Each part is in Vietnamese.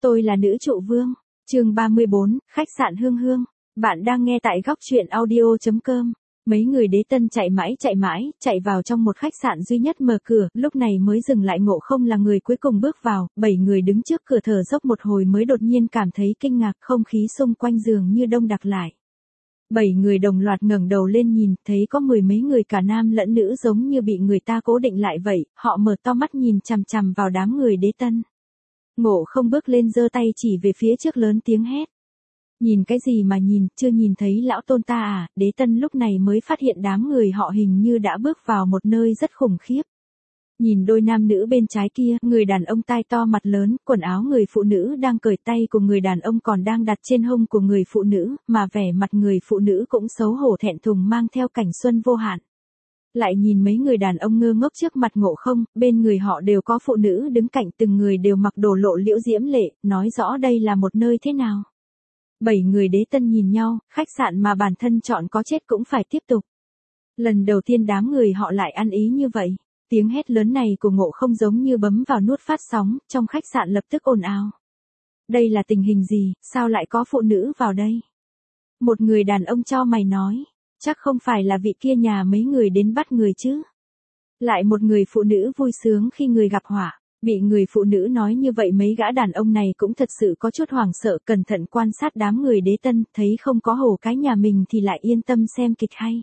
Tôi là nữ trụ vương. Chương 34, khách sạn Hương Hương. Bạn đang nghe tại góc truyện audio.com. Mấy người đế tân chạy mãi, chạy vào trong một khách sạn duy nhất mở cửa, lúc này mới dừng lại. Ngộ Không là người cuối cùng bước vào, 7 người đứng trước cửa thở dốc một hồi mới đột nhiên cảm thấy kinh ngạc, không khí xung quanh giường như đông đặc lại. 7 người đồng loạt ngẩng đầu lên nhìn, thấy có 10 mấy người cả nam lẫn nữ giống như bị người ta cố định lại vậy, họ mở to mắt nhìn chằm chằm vào đám người đế tân. Ngộ Không bước lên giơ tay chỉ về phía trước lớn tiếng hét. Nhìn cái gì mà nhìn, chưa nhìn thấy lão tôn ta à? Đế tân lúc này mới phát hiện đám người họ hình như đã bước vào một nơi rất khủng khiếp. Nhìn đôi nam nữ bên trái kia, người đàn ông tai to mặt lớn, quần áo người phụ nữ đang cởi tay của người đàn ông còn đang đặt trên hông của người phụ nữ, mà vẻ mặt người phụ nữ cũng xấu hổ thẹn thùng mang theo cảnh xuân vô hạn. Lại nhìn mấy người đàn ông ngơ ngốc trước mặt Ngộ Không, bên người họ đều có phụ nữ đứng cạnh, từng người đều mặc đồ lộ liễu diễm lệ, nói rõ đây là một nơi thế nào. 7 người đế tân nhìn nhau, khách sạn mà bản thân chọn có chết cũng phải tiếp tục. Lần đầu tiên đám người họ lại ăn ý như vậy. Tiếng hét lớn này của Ngộ Không giống như bấm vào nút phát sóng, trong khách sạn lập tức ồn ào. Đây là tình hình gì, sao lại có phụ nữ vào đây? Một người đàn ông chau mày nói, chắc không phải là vị kia nhà mấy người đến bắt người chứ. Lại một người phụ nữ vui sướng khi người gặp họa. Bị người phụ nữ nói như vậy mấy gã đàn ông này cũng thật sự có chút hoảng sợ, cẩn thận quan sát đám người đế tân, thấy không có hổ cái nhà mình thì lại yên tâm xem kịch hay.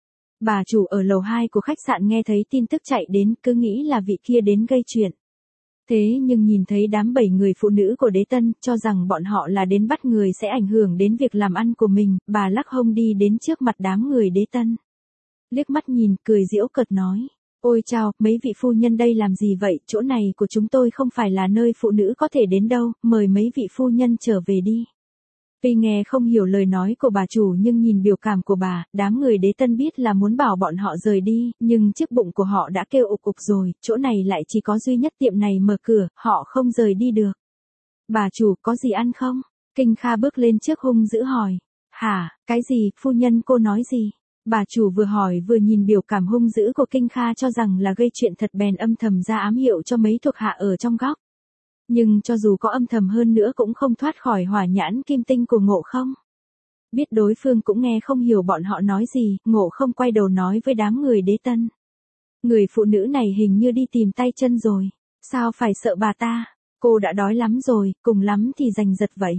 Bà chủ ở lầu 2 của khách sạn nghe thấy tin tức chạy đến, cứ nghĩ là vị kia đến gây chuyện. Thế nhưng nhìn thấy đám 7 người phụ nữ của đế tân, cho rằng bọn họ là đến bắt người sẽ ảnh hưởng đến việc làm ăn của mình, bà lắc hông đi đến trước mặt đám người đế tân. Liếc mắt nhìn, cười giễu cợt nói. Ôi chào, mấy vị phu nhân đây làm gì vậy, chỗ này của chúng tôi không phải là nơi phụ nữ có thể đến đâu, mời mấy vị phu nhân trở về đi. Tuy nghe không hiểu lời nói của bà chủ nhưng nhìn biểu cảm của bà, đám người đế tân biết là muốn bảo bọn họ rời đi, nhưng chiếc bụng của họ đã kêu ục ục rồi, chỗ này lại chỉ có duy nhất tiệm này mở cửa, họ không rời đi được. Bà chủ, có gì ăn không? Kinh Kha bước lên trước hung dữ hỏi. Hả, cái gì, phu nhân cô nói gì? Bà chủ vừa hỏi vừa nhìn biểu cảm hung dữ của Kinh Kha cho rằng là gây chuyện thật bèn âm thầm ra ám hiệu cho mấy thuộc hạ ở trong góc. Nhưng cho dù có âm thầm hơn nữa cũng không thoát khỏi hỏa nhãn kim tinh của Ngộ Không. Biết đối phương cũng nghe không hiểu bọn họ nói gì, Ngộ Không quay đầu nói với đám người đế tân. Người phụ nữ này hình như đi tìm tay chân rồi. Sao phải sợ bà ta? Cô đã đói lắm rồi, cùng lắm thì giành giật vậy.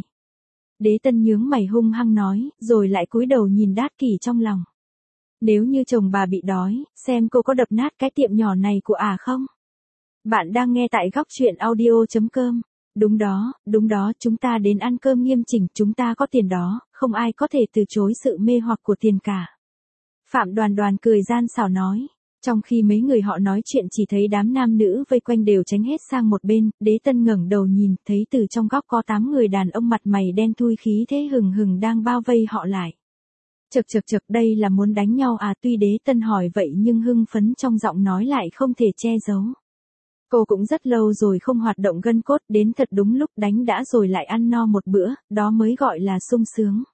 Đế tân nhướng mày hung hăng nói, rồi lại cúi đầu nhìn Đát Kỷ trong lòng. Nếu như chồng bà bị đói, xem cô có đập nát cái tiệm nhỏ này của không? Bạn đang nghe tại góc truyện audio.com. Đúng đó, chúng ta đến ăn cơm nghiêm chỉnh, chúng ta có tiền đó, không ai có thể từ chối sự mê hoặc của tiền cả. Phạm Đoàn Đoàn cười gian xảo nói. Trong khi mấy người họ nói chuyện chỉ thấy đám nam nữ vây quanh đều tránh hết sang một bên, đế tân ngẩng đầu nhìn, thấy từ trong góc có 8 người đàn ông mặt mày đen thui khí thế hừng hừng đang bao vây họ lại. Chậc, đây là muốn đánh nhau à? Tuy đế tân hỏi vậy nhưng hưng phấn trong giọng nói lại không thể che giấu. Cô cũng rất lâu rồi không hoạt động gân cốt, đến thật đúng lúc đánh đã rồi lại ăn no một bữa, đó mới gọi là sung sướng.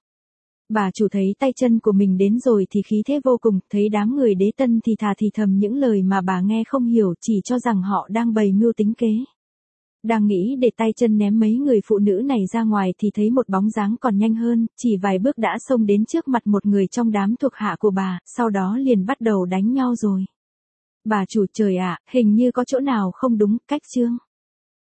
Bà chủ thấy tay chân của mình đến rồi thì khí thế vô cùng, thấy đám người đế tân thì thà thì thầm những lời mà bà nghe không hiểu, chỉ cho rằng họ đang bày mưu tính kế. Đang nghĩ để tay chân ném mấy người phụ nữ này ra ngoài thì thấy một bóng dáng còn nhanh hơn, chỉ vài bước đã xông đến trước mặt một người trong đám thuộc hạ của bà, sau đó liền bắt đầu đánh nhau rồi. Bà chủ, trời ạ, hình như có chỗ nào không đúng, cách chương.